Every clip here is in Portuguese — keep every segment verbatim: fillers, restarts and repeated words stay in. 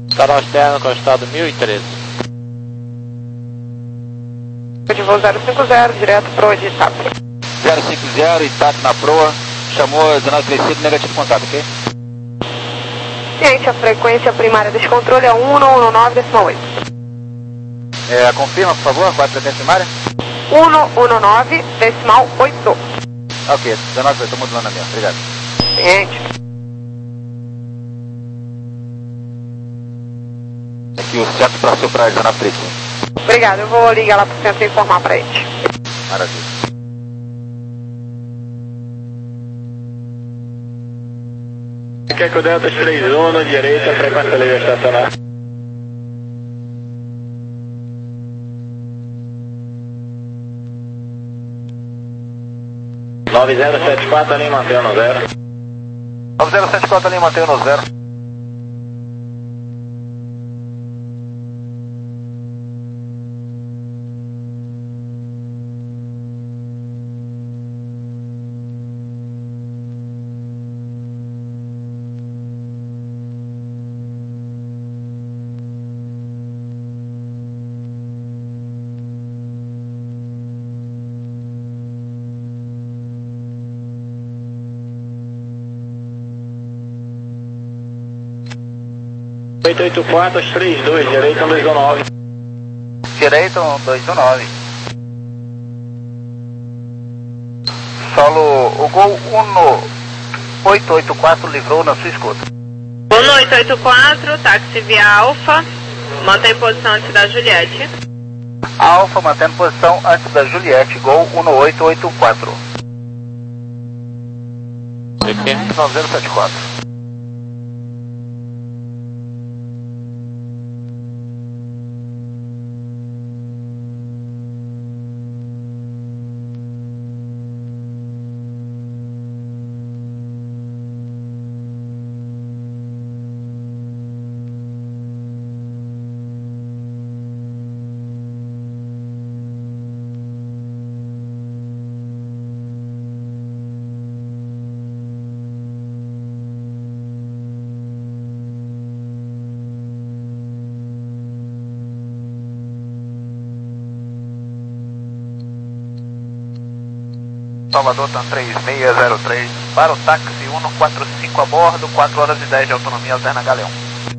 Canal externo com o estado mil e treze. De voo zero cinco zero, direto pro de Itape. zero cinco zero, Itape na proa, chamou dezenove três negativo contato, ok? Ciente, a frequência primária desse controle é um um um nove decimal oito. É, confirma, por favor, qual é a frequência primária? um um nove decimal oito. Ok, dezenove, estou modulando a minha, obrigado. Ciente. Aqui o centro para soprar dezenove três. Obrigado, eu vou ligar lá pro centro e informar pra eles. Maravilha. Quer que o Delta três um na direita, frequência livre estacionar. nove zero sete quatro ali, mantendo no zero. nove zero sete quatro ali, mantendo no zero. oito oito quatro, três dois, direito um dois um nove. Direito um dois um nove. Solo, o Gol um oito oito quatro livrou na sua escuta. um oito oito quatro, táxi via Alfa, mantém posição antes da Juliette. Alfa mantendo posição antes da Juliette, Gol um oito oito quatro. nove zero sete quatro. Salvador T A M três seis zero três, para o táxi um quatro cinco a bordo, quatro horas e dez de autonomia alterna Galeão.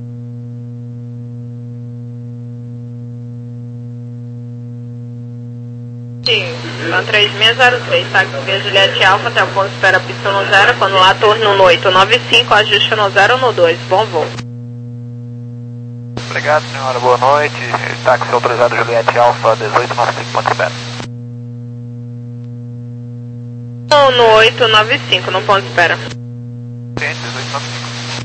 Sim, T A M três seis zero três, táxi via Juliette Alfa até o ponto de espera pista no zero, quando lá torno no oito nove cinco, ajuste no zero no dois, bom voo. Obrigado, senhora, boa noite. Táxi autorizado Juliette Alfa, dezoito noventa e cinco, ponto de espera. No oito nove cinco, no ponto de espera. Sim, dezoito noventa e cinco.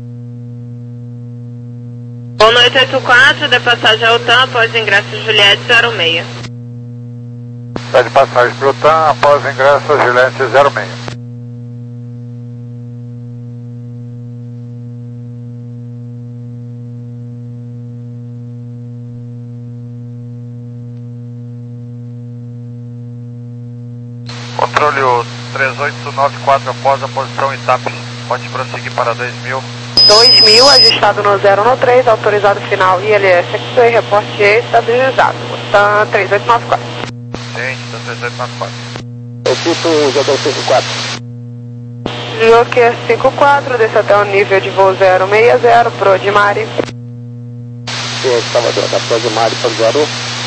No oito oito quatro, de passagem ao T A M, após ingresso Juliette zero seis. Está de passagem para o T A M, após ingresso Juliette zero seis. Controle três oito nove quatro após a posição Itape. Pode prosseguir para dois mil. dois mil, ajustado no zero no três, autorizado final I L S X-Ray, reporte estabilizado. T A M três oito nove quatro. Sim, três oito nove quatro. Equipe Joker cinco quatro. Joker cinco quatro, desce até o nível de voo zero seis zero, pro de Mari. Sim, Salvador, da Pro de Mari, para o zero.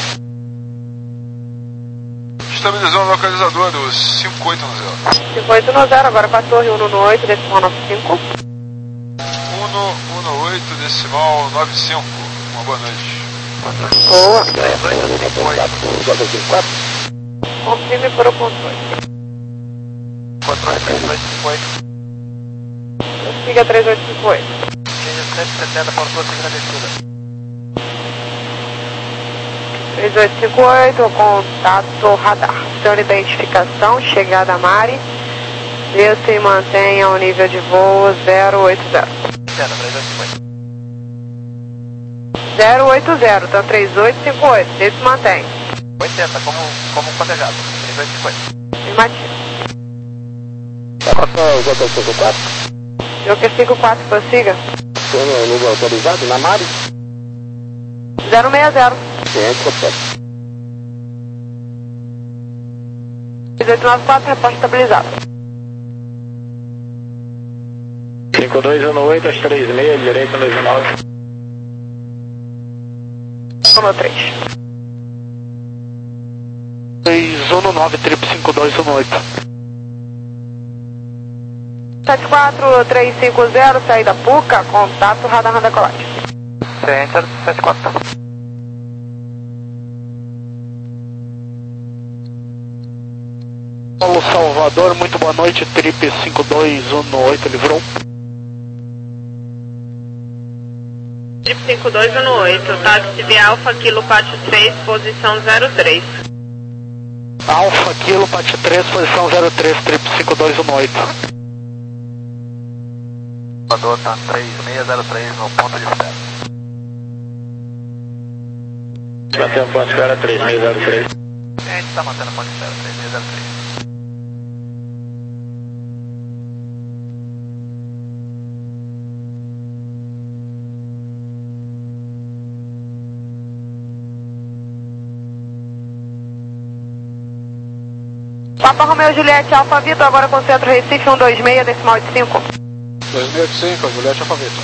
Estabilizando o localizador do cinco oito no zero. cinco oito no zero, agora para a torre um no oito, decimal nove cinco. um no oito, decimal nove cinco. Uma boa noite. Boa. Joker cinco quatro. Confirme para o controle. Controle três oito cinco oito. Siga três oito cinco oito. cento e setenta para prosseguir a descida. três oito cinco oito, contato radar. Seu identificação, chegada a Mari. Desça e mantenha o nível de voo zero oito zero. zero oito zero, então três oito cinco oito, desça e mantém. oitenta, como, como cotejado. três oito cinco oito. Afirmativo. Passou o Joker cinco quatro. Joker cinco quatro, prossiga. no número autorizado, na Mari? zero seis zero. Ciente, completo. três oito nove quatro, reposta estabilizado. cinco dois um oito, às três e meia, direita no nove. um três. três um nove, trip cinco dois um oito. sete quatro três cinco zero, saída Puca, contato radar Honda Collide. Center sete quatro. Paulo Salvador, muito boa noite, trip cinco dois um oito, livrou. Trip cinco dois um oito, táxi de Alfa, Kilo Pátio três, posição zero três. Alfa, Kilo, Pátio três, posição zero três, trip cinco dois um oito. Salvador tá três seis zero três no ponto de espera. Bateu ponto de espera três seis zero três. A gente tá mantendo ponto de espera três seis zero três. Papa Romeo Juliette Alfa Vitor, agora com centro Recife cento e vinte e seis, decimal oitenta e cinco. dois mil e oitenta e cinco, Juliette Alfa Vitor.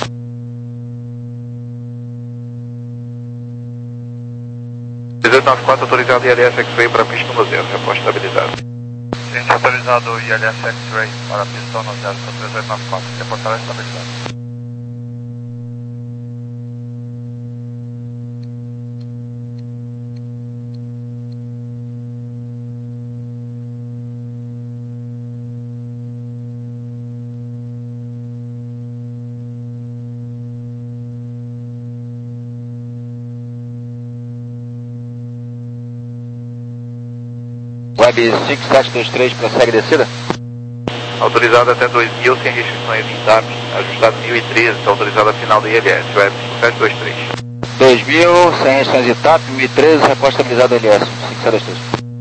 dezoito noventa e quatro, autorizado I L S X-Ray para pista no zero, reposta estabilizado. Gente, autorizado I L S X-Ray para pista no zero, dezoito noventa e quatro, reportagem estabilizado. Web cinco sete dois três, prossegue descida? Autorizado até dois mil, sem restrições em T A P, ajustado mil e treze, está autorizado a final do I L S, Web cinco sete dois três. dois mil, sem restrições em T A P, mil e treze, reposta estabilizado L S, cinco sete dois três.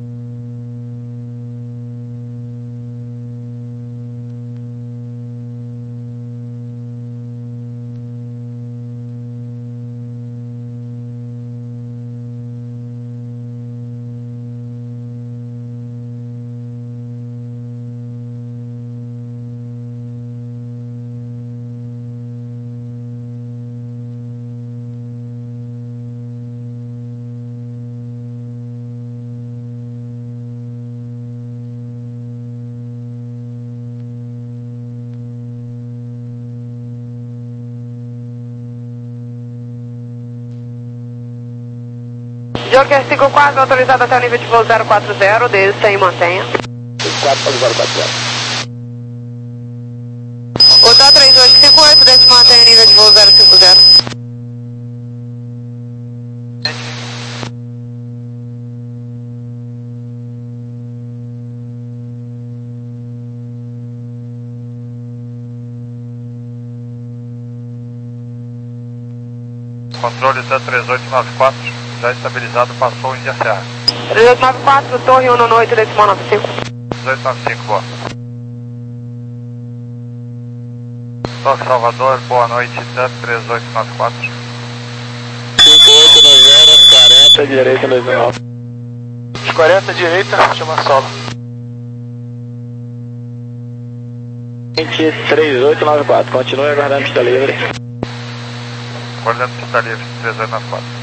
Joker cinco quatro, autorizado até o nível de voo zero quatro zero, desça e mantenha. quatro para o zero quatro zero. Hotel três oito cinco oito, desça e mantenha nível de voo zero cinco zero. Controle T três oito nove quatro, já estabilizado, passou o India Serra. três oito nove quatro, torre um no oito, decimal nove cinco. dezoito noventa e cinco, boa. Toque Salvador, boa noite, T três oito nove quatro. cinco oito nove zero, quarenta, direita no nove. quarenta, direita, chama solo. três oito nove quatro, continue aguardando pista livre. Acordando pista livre, três oito nove quatro.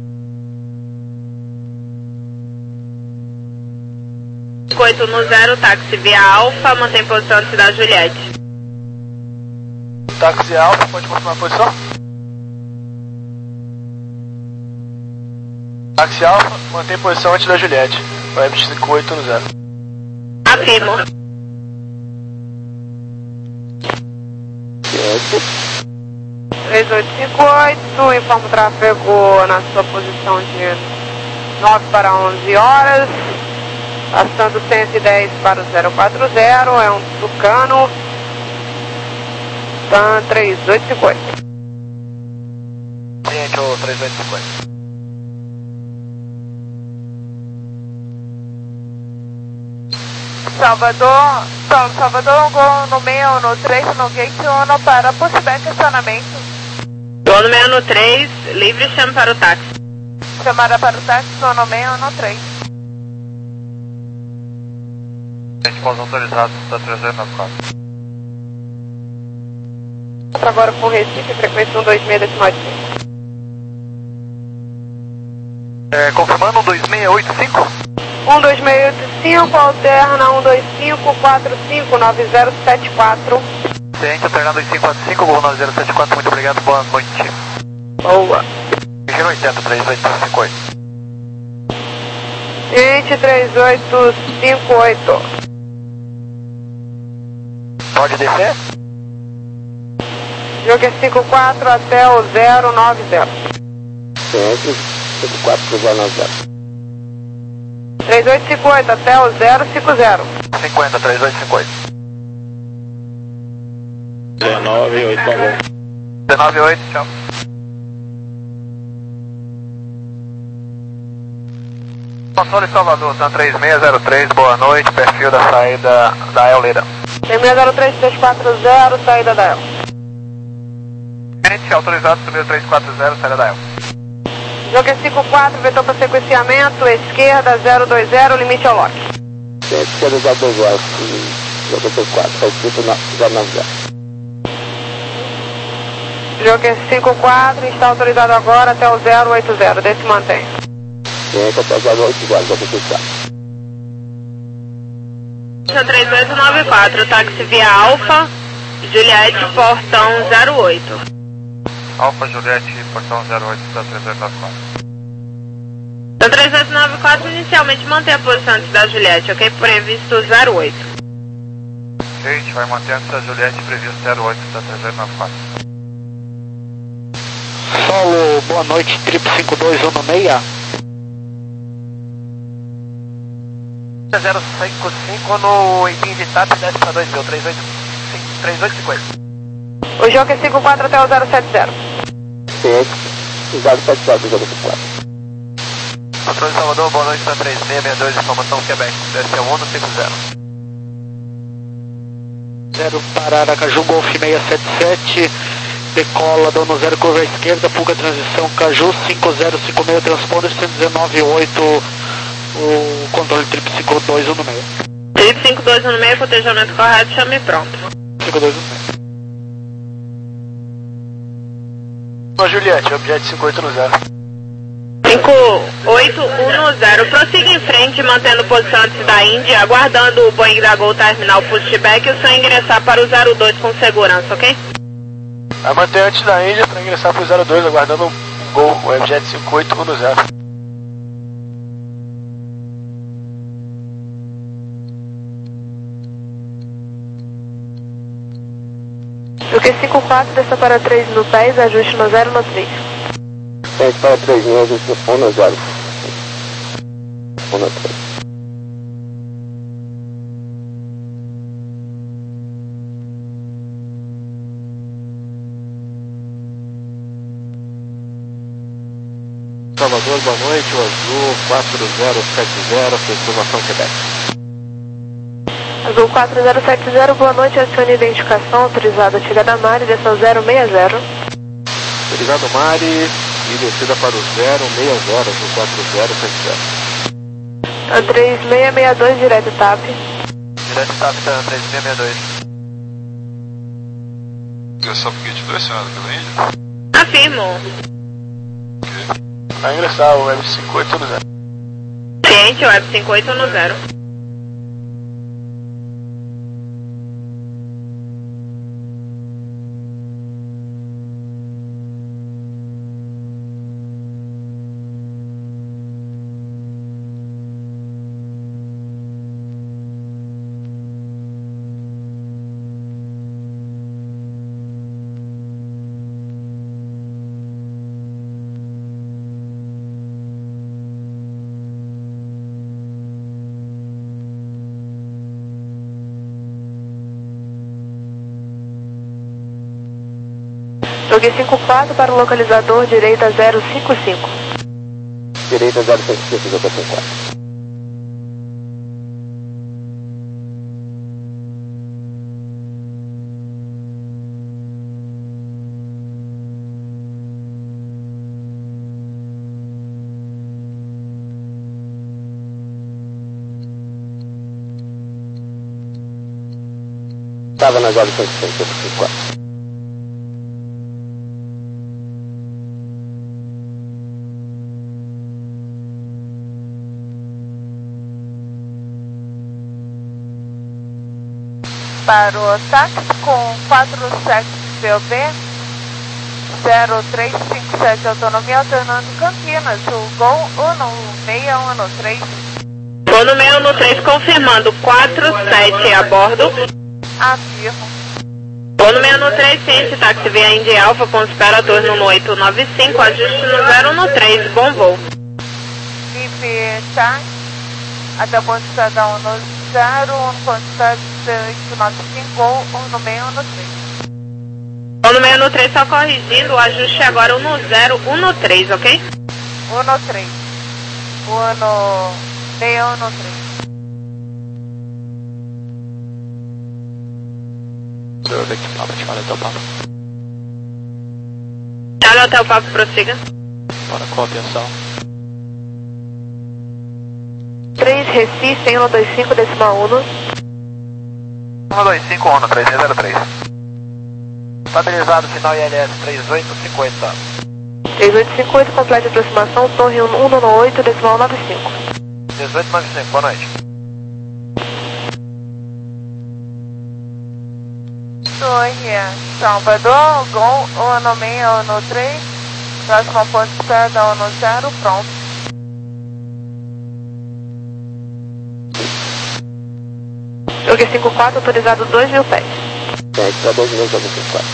cinco oito no zero, táxi via Alfa, mantém posição de Cidade Juliette. Táxi Alfa, pode confirmar a posição? Táxi Alfa, mantém posição antes da Juliette. Web cinco oito no zero. Afirmo. três oito cinco oito, informa o tráfego na sua posição de nove para onze horas, passando cento e dez para o zero quatro zero, é um Tucano, TAM três oito cinco oito. Gente, o três oito cinco oito. Salvador, Sal- Salvador, Gol no meio, no três, no gate um para pushback estacionamento. Gol no meio no três, livre, chame para o táxi. Chamada para o táxi, Gol no meio, no três. Gente, pouso autorizado da trezentos e noventa e quatro. Agora por Recife, frequência cento e vinte e seis decimal de cinco. É, confirmando um dois seis oito cinco? um dois seis oito cinco, alterna um dois cinco quatro cinco nove zero sete quatro. Ciente, alternar dois cinco quatro cinco, Gol nove zero sete quatro, muito obrigado, boa noite. Boa. Giro oitenta, três oito cinco oito. Ciente, três oito cinco oito. Pode descer? Jogo cinco quatro até o zero nove zero. Ciente, cinco quatro zero nove zero. três oito cinco oito até o zero cinco zero. cinquenta, três oito cinco oito. dezenove oito, tá bom. dezenove oito, tchau. Console Salvador, Tan três seis zero três, boa noite, perfil da saída da El Lira. três seis zero três três quatro zero, saída da El. Ciente, autorizado, subiu três quatro zero, saída da El. Jogo cinco quatro, vetor para sequenciamento, esquerda zero dois zero, limite ao lock. Ciente, zero dois zero, cinco quatro, saltito zero nove zero. Jogo cinco quatro, está autorizado agora até o zero oito zero, desse mantém. Ciente, até zero oito zero, zero quatro. três oito nove quatro, táxi via Alfa, Juliette, portão zero oito. Alfa Juliette, portão zero oito da trezentos e noventa e quatro. Então três oito nove quatro inicialmente mantém a posição antes da Juliette, ok? Previsto zero oito. Gente, vai manter antes da Juliette, previsto zero oito da trezentos e noventa e quatro. Solo, boa noite, trip cinco dois um seis. zero cinco cinco no Empim de TAP, desce para dois mil, três oito cinco oito. O jogo é cinco quatro até o zero sete zero. Ciente, zero sete zero, zero quatro. Controle Salvador, boa noite, Tan três seis seis dois, informação Quebec, desce a um no cinco zero. zero para Aracaju, Golf seis sete sete, decola, dono zero, curva à esquerda, fuga transição, Caju cinco zero cinco seis, transponder cento e dezenove oito, o controle trip cinco dois um seis. Trip cinco dois um seis, cotejamento correto, chame pronto. cinco dois um seis. Ô Juliette, objeto cinco oito zero. cinco oito um zero, prossiga em frente, mantendo posição antes da Índia, aguardando o Boeing da Gol terminal pushback e o senhor ingressar para o zero dois com segurança, ok? Vai manter antes da Índia para ingressar para o zero dois, aguardando o Gol, o objeto cinco oito um zero. Jogo cinco quatro, desça para três no dez, ajuste no zero no três. Ciente, para três mil, ajuste um no zero. um no três. Salvador, boa noite, o Azul quatro zero sete zero, informação Quebec. Azul quatro zero sete zero, boa noite, acione identificação, autorizada chegada a Mari, desça zero seis zero. Autorizado Mari e descida para o zero seis zero, Azul quatro zero sete zero. A três seis seis dois, direto TAP. Direto TAP, tá três seis seis dois. Ingressar pro gate dois, senhora, pela Índia? Afirmo. Vai ingressar o Web cinco oito zero. Ciente, web cinco oito um zero. Joguei cinco quatro para o localizador, direita zero cinco cinco. Direita zero cinco cinco, zero quatro. Estava na Jovem cento e sessenta, cento e quatro. Para o táxi com quatro sete P O B, zero três cinco sete autonomia, alternando Campinas, o Gol um seis um três. Gol no seis um três confirmando quatro sete a bordo. Afirmo. Gol no seis um três, ciente, táxi via Indy Alpha com espera turno no oito nove cinco, ajuste no zero um três, bom voo. I P táxi, até ponto de cidadão no zero um ponto sete oito nove cinco, Gol no seis um três. Gol no seis um três, só corrigindo, o ajuste agora é no zero um três, ok? um três. um seis um três. Charlie Hotel Papa. Charlie Hotel Papa, prossiga. Para qual atenção? três Recife, um dois cinco, decimal um. um dois cinco, um três zero três. Estabilizado, final I L S três oito cinco oito. três oito cinco oito, completa aproximação, torre um nove oito, decimal nove cinco. dezoito nove cinco, boa noite. Torre Salvador, Gol um seis um três, próximo ponto de espera um zero, pronto. Jogue cinco quatro, autorizado dois mil pés. É, está dois mil, jogo cinco quatro.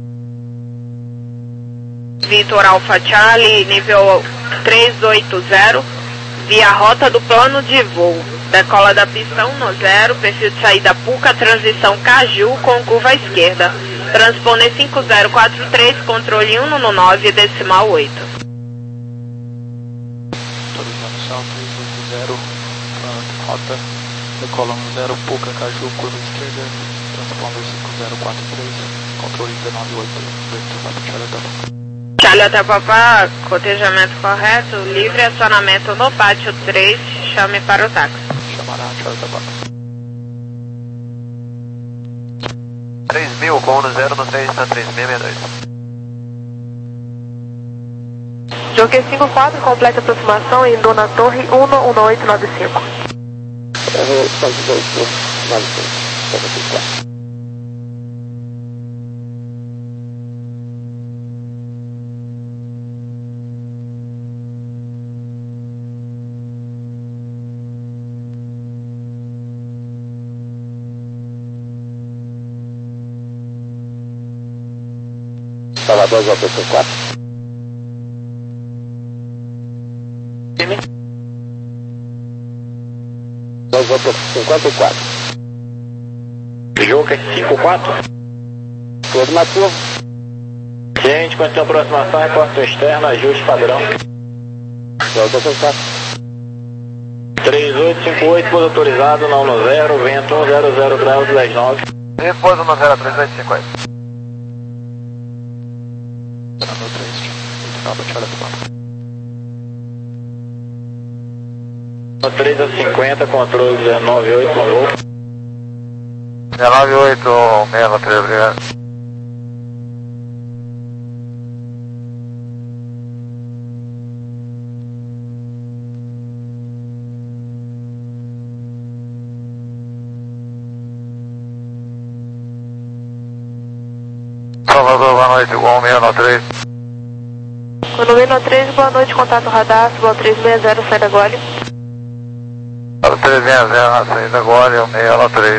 Vitor Alpha Charlie, nível três oito zero, via rota do plano de voo. Decola da pista um zero, perfil de saída Puca, transição Caju com curva à esquerda. Transponder cinco zero quatro três, controle um nove, decimal oito. Autorizando salto três oito zero, rota, decola um zero, Puca, Caju, curva esquerda, transponder cinco zero quatro três, controle dezenove oito, Victor Papa, Charlie Hotel Papa. Charlie Hotel Papa, cotejamento correto, livre acionamento no pátio três, chame para o táxi. Chamará Charlie Hotel Papa. três mil com um zero no três, está três seis seis dois. Jogue cinco quatro, completa aproximação indo na torre um um oito nove cinco. Erro cento e oito, nove cinco, cinco quatro. Salvador, J P quatro. dois J P cinquenta e quatro. Jogo é cinco quatro. Todo mativo. Gente, quando tem aproximação, reporte externo, ajuste padrão. J P quatro. três oito cinco oito, pouso autorizado, não no zero, vento um zero zero graus, dez nove. Repouso no zero três oito cinco oito. Ano três, Victor Papa, Charlie Hotel Papa. três a cinquenta, controle dezenove oito, com voo. dezenove oito, seis três, obrigado. Salvador, boa noite, igual seis nove três. Quando seis nove três, boa noite, contato radar, igual três seis zero, sai da Gole. três seis zero, na saída agora, seis nove três.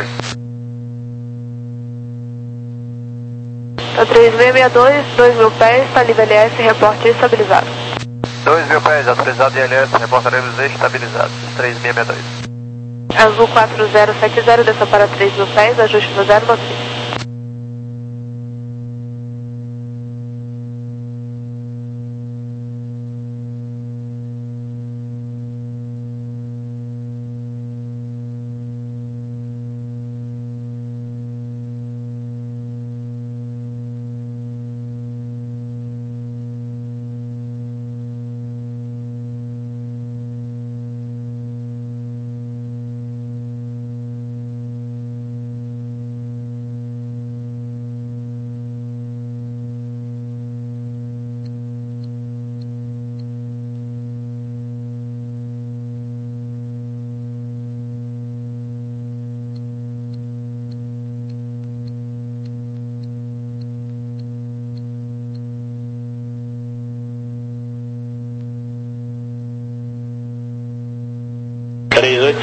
Tá três seis seis dois, dois mil pés, tá livre L S, reporte estabilizado. dois mil pés, autorizado I L S, reportaremos estabilizados, três seis seis dois. Azul quatro zero sete zero, desça para três mil pés, ajuste no zero nove cinco.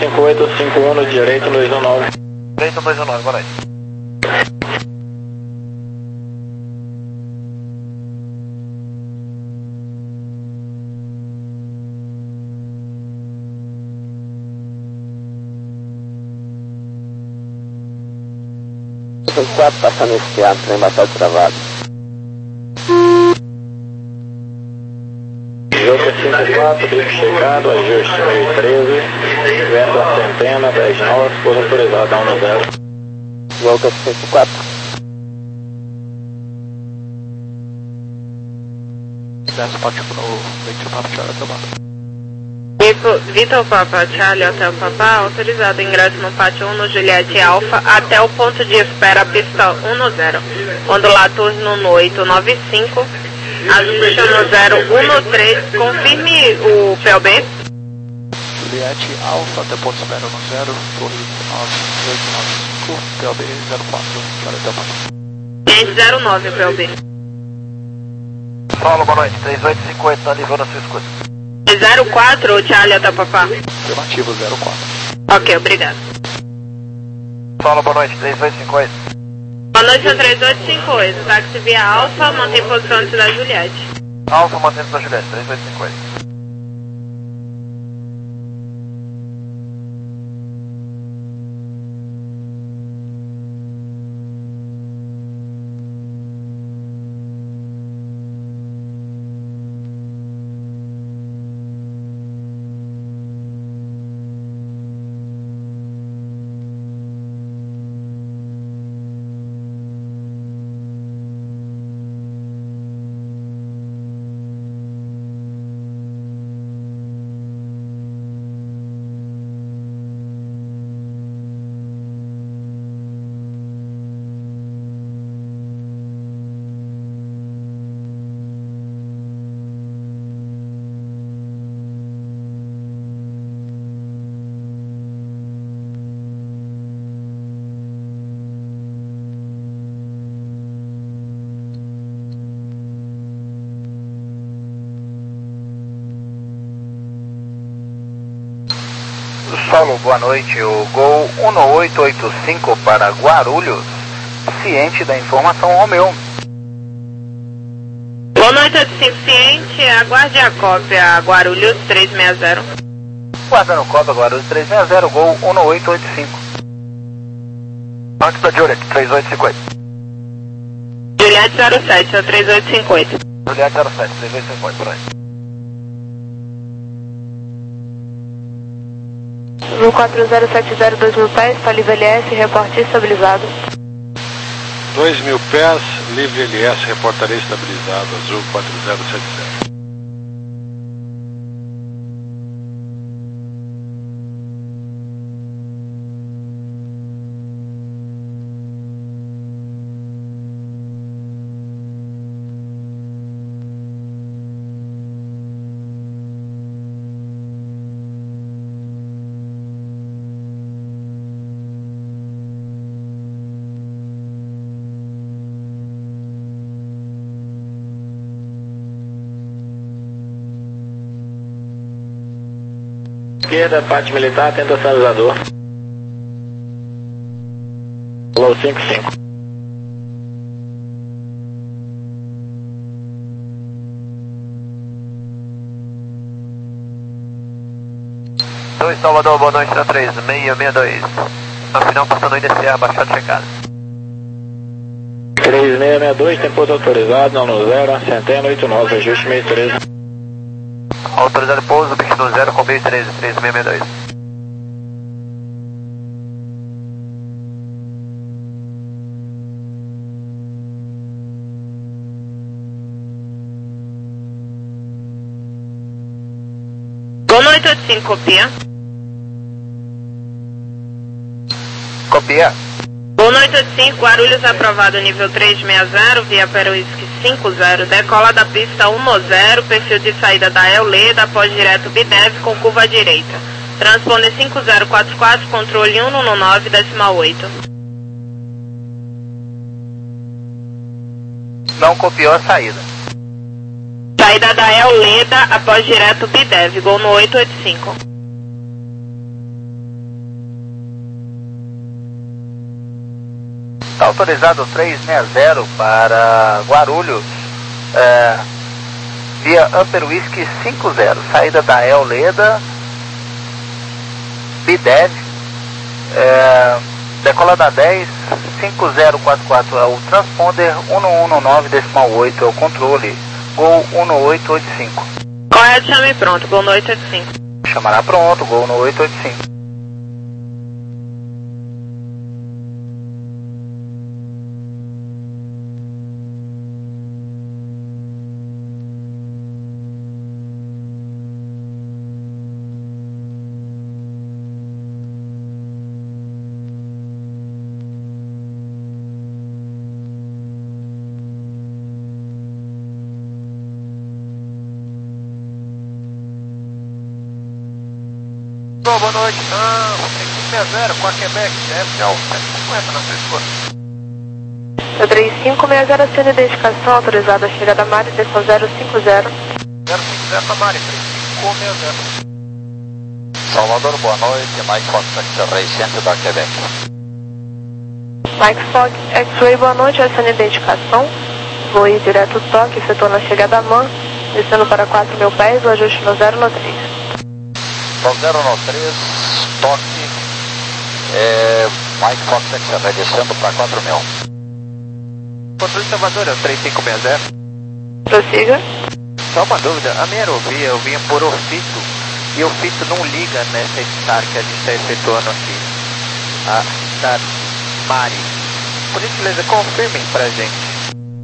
cinco oito, cinco um no direito, dois um nove. Direito dois um nove, boa noite. quatro passando esse teatro, trem bastante travado. Jogo cinco quatro, bico checado, ajuste meio treze, vento a centena, dez nove, por autorizado, um zero. Jogo cinco quatro. Desce pátio pro Victor Papa Charlie Hotel Papa. Vitor Papa Charlie Hotel Papa, autorizado ingresso no pátio um no Juliette Alpha até o ponto de espera pista um zero. Ondulato turno no oito nove cinco, ajuste no zero um no três, confirme o P O B. Juliette Alpha até ponto de espera no zero, torre nove oito nove cinco, P O B zero quatro, Charlie Hotel Papa. Gente zero nove o P O B. Paulo, boa noite, três oito cinco oito, tá livrando a sua escuta. zero quatro, Charlie Hotel Papa. Afirmativo zero quatro. Ok, obrigado. Paulo, boa noite, três oito cinco oito. Boa noite, três oito cinco oito. Táxi via Alfa, mantém posição antes da Juliette. Alfa, mantendo da Juliette, três oito cinco oito. Solo, boa noite, o Gol um oito oito cinco para Guarulhos, ciente da informação Romeu. Boa noite, oito cinco ciente, aguarde a cópia, Guarulhos três seis zero. Guardando cópia, Guarulhos três seis zero, Gol um oito oito cinco. Antes da Juliette, três oito cinco oito. Juliette zero sete, três oito cinco oito. Juliette zero sete, três oito cinco oito, por aí. No quatro zero sete zero, dois mil pés, está livre L S, reporte estabilizado. dois mil pés, livre L S, reportaria estabilizado, azul quatro zero sete zero. Esquerda, parte militar, atenta sinalizador. Low cinco cinco. dois Salvador, boa noite, na três seis seis dois. Na final, passando o I D C A, baixado checado. três seis seis dois, tempo autorizado, não no zero, centena oito nove, ajuste meio treze. Autorizado pouso, bicho no zero com meio treze, três seis seis dois. Boa noite, oito cinco, copia. Copia. Boa noite, oito cinco, Guarulhos aprovado nível três seis zero, via Peruísque cinco zero, decola da pista um zero, perfil de saída da Euleda, após direto Bidev com curva à direita. Transponder cinco zero quatro quatro, controle um um nove, decimal oito. Não copiou a saída. Saída da Euleda, após direto Bidev, gol no oito oito cinco. Está autorizado trezentos e sessenta para Guarulhos, é, via Upper Whisky cinquenta, saída da El Leda, Bidev, é, decola da dez, cinco zero quatro quatro é o transponder, um um nove decimal oito é o controle, Gol um oito oito cinco. Correto, chame pronto, Gol um oito oito cinco. Chamará pronto, Gol um oito oito cinco. Bom, boa noite. Ah, três cinco seis zero com a Quebec, F L sete cinquenta na sua escuta. três cinco seis zero, sendo identificação autorizada a chegada da Mari, desceu zero cinco zero. zero cinco zero para Mari, três cinco seis zero. Salvador, boa noite, Mike Fox X-Ray, centro da Quebec. Mike Fox X-Ray, boa noite, essa é a identificação. Vou ir direto toque, efetuou na chegada da M A N, descendo para quatro mil pés, o ajuste no zero no três. No zero no três, toque, é, Mike Fox X-Ray, descendo para quatro mil. Controle Salvador, é o três cinco seis zero. Prossiga. Só uma dúvida, a minha aerovia eu vinha por ofito e o ofito não liga nessa Star que a gente está efetuando aqui. A Star Mari. Por gentileza, confirmem pra gente.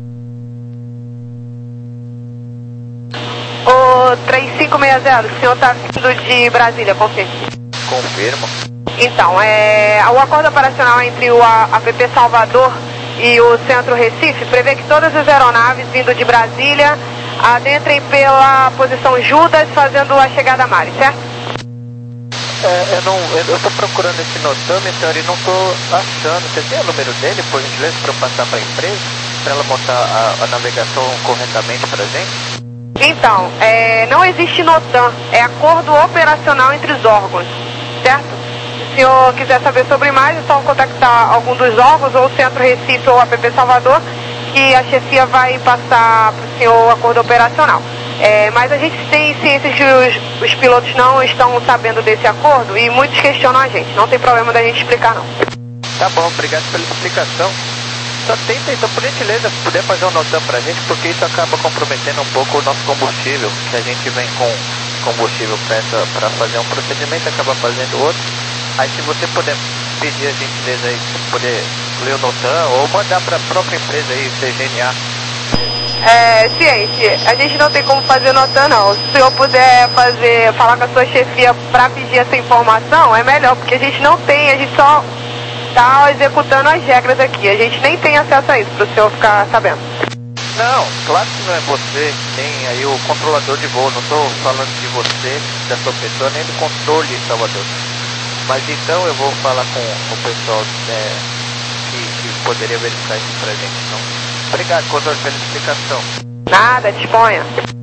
O três cinco seis zero, o senhor está vindo de Brasília, confirme. Confirmo. Então, é, o acordo operacional entre o A P P Salvador e o Centro Recife prevê que todas as aeronaves vindo de Brasília adentrem pela posição Judas, fazendo a chegada a Mari, certo? É, eu não, eu estou procurando esse notômetro e não estou achando. Você tem o número dele, por gentileza, para eu passar para a empresa, para ela montar a, a navegação corretamente para a gente? Então, é, não existe NOTAM, é acordo operacional entre os órgãos, certo? Se o senhor quiser saber sobre mais, é só contactar algum dos órgãos, ou o Centro Recife ou a A P P Salvador, que a chefia vai passar para o senhor o acordo operacional. É, mas a gente tem ciência que os, os pilotos não estão sabendo desse acordo e muitos questionam a gente. Não tem problema da gente explicar, não. Tá bom, obrigado pela explicação. Só tenta, então, por gentileza, puder fazer um notão pra gente, porque isso acaba comprometendo um pouco o nosso combustível, que a gente vem com combustível para fazer um procedimento, acaba fazendo outro. Aí se você puder pedir a gentileza aí, poder ler o notão, ou mandar para a própria empresa aí, C G N A. É, ciente, a gente não tem como fazer notão, não. Se o senhor puder fazer, falar com a sua chefia para pedir essa informação, é melhor, porque a gente não tem, a gente só está executando as regras aqui. A gente nem tem acesso a isso, para o senhor ficar sabendo. Não, claro que não é você. Tem aí o controlador de voo. Não estou falando de você, da sua pessoa, nem do controle de Salvador. Mas então eu vou falar com o pessoal é, que, que poderia verificar isso pra gente. Então, obrigado, controle, pela explicação. Nada, disponha.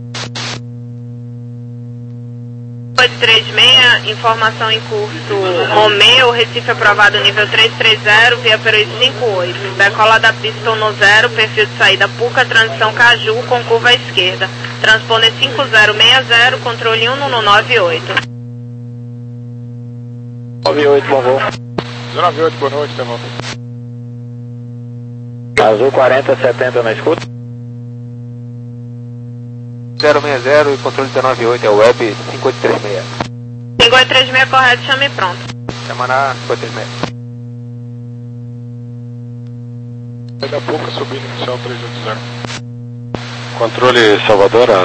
oito três seis, informação em curso Romeo, Recife aprovado nível trezentos e trinta, via Peru cinquenta e oito. Decola da pista um zero, perfil de saída Puca, transição Caju, com curva à esquerda. Transponder cinco zero seis zero, controle um nove oito. nove oito, bom voo. zero nove oito, boa noite, tá bom. Azul quarenta setenta na escuta. zero seis zero e controle dezenove oito, é o web cinco oito três seis. cinco oito três seis, correto, chame pronto. Chamará cinco oito três seis. Daqui a pouco subindo inicial três oito zero. Controle Salvador, a